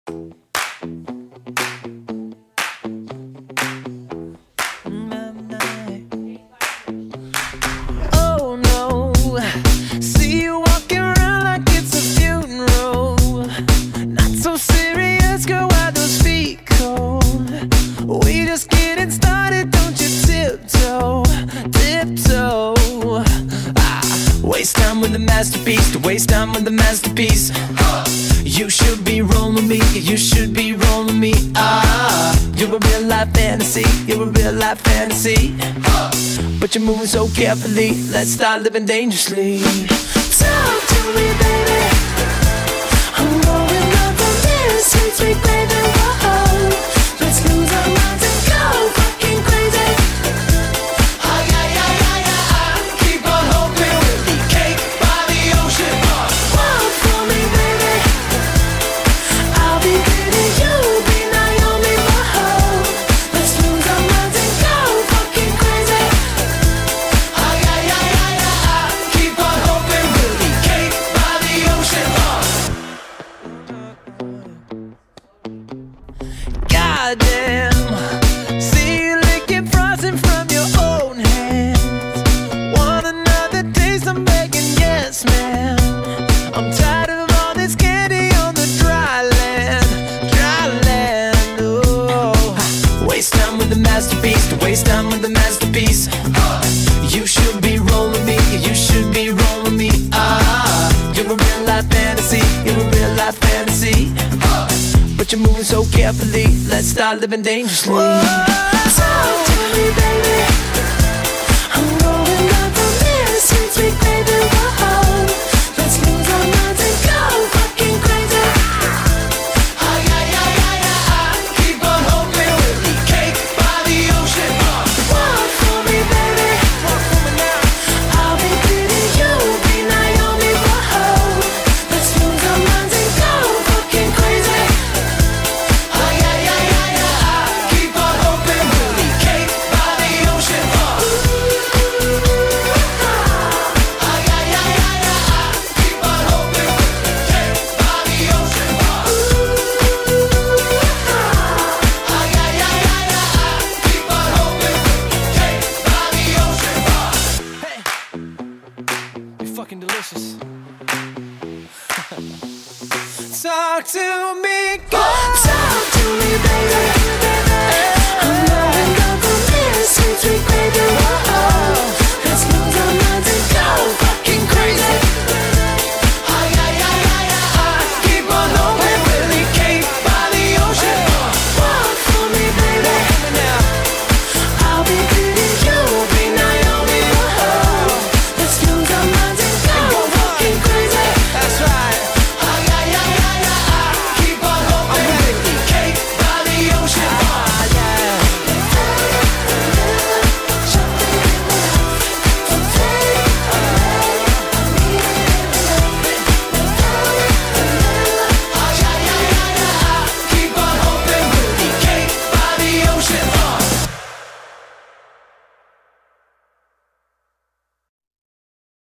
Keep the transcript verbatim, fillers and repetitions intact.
Oh no, see you walking around like it's a funeral. Not so serious, girl, why those feet cold? We just getting started, don't you tiptoe, tiptoe. Ah, waste time with the masterpiece, to waste time with the masterpiece. You should be rolling me, you should be rolling me. Ah, you're a real life fantasy, you're a real life fantasy. But you're moving so carefully, let's start living dangerously. Talk to me, baby. I'm going up on this sweet, sweet baby. Whoa, let's lose our minds and go fucking crazy. Ay, ay, ay, ay, ay, keep on hoping we'll be cake by the ocean. Walk for me, baby. I'll be pretty, you'll be Naomi. Whoa, let's lose our minds and go fucking crazy. Ay, ay, ay, ay, ay, keep on hoping we'll be cake by the ocean. Goddamn, see you licking frosting from your own hands. Want another taste? I'm begging, yes, ma'am. I'm tired of all this candy on the dry land, dry land. Oh, waste time with the masterpiece, to waste time with the masterpiece. You should be rolling me, you should be rolling me. Ah, you're a real life fantasy, you're a real life fantasy. But you're moving so carefully, let's start living dangerously. Talk to me, baby. I'm going up on this sweet, sweet baby. Whoa, let's lose our minds and go fucking crazy. Ay, ay, ay, ay, ay, keep on hoping we'll be cake by the ocean. Walk for me, baby. Walk for me now. I'll be pretty, you'll be Naomi. Whoa, let's lose our minds and go fucking crazy. Ay, ay, ay, ay, ay, keep on hoping we'll be cake by the ocean. Ay, ay, ay, ay, ay, keep on hoping we'll be cake by the ocean. Ay, ay, ay, ay, ay, keep on hoping we'll be cake by the ocean. Hey, you're fucking delicious. Talk to me, girl.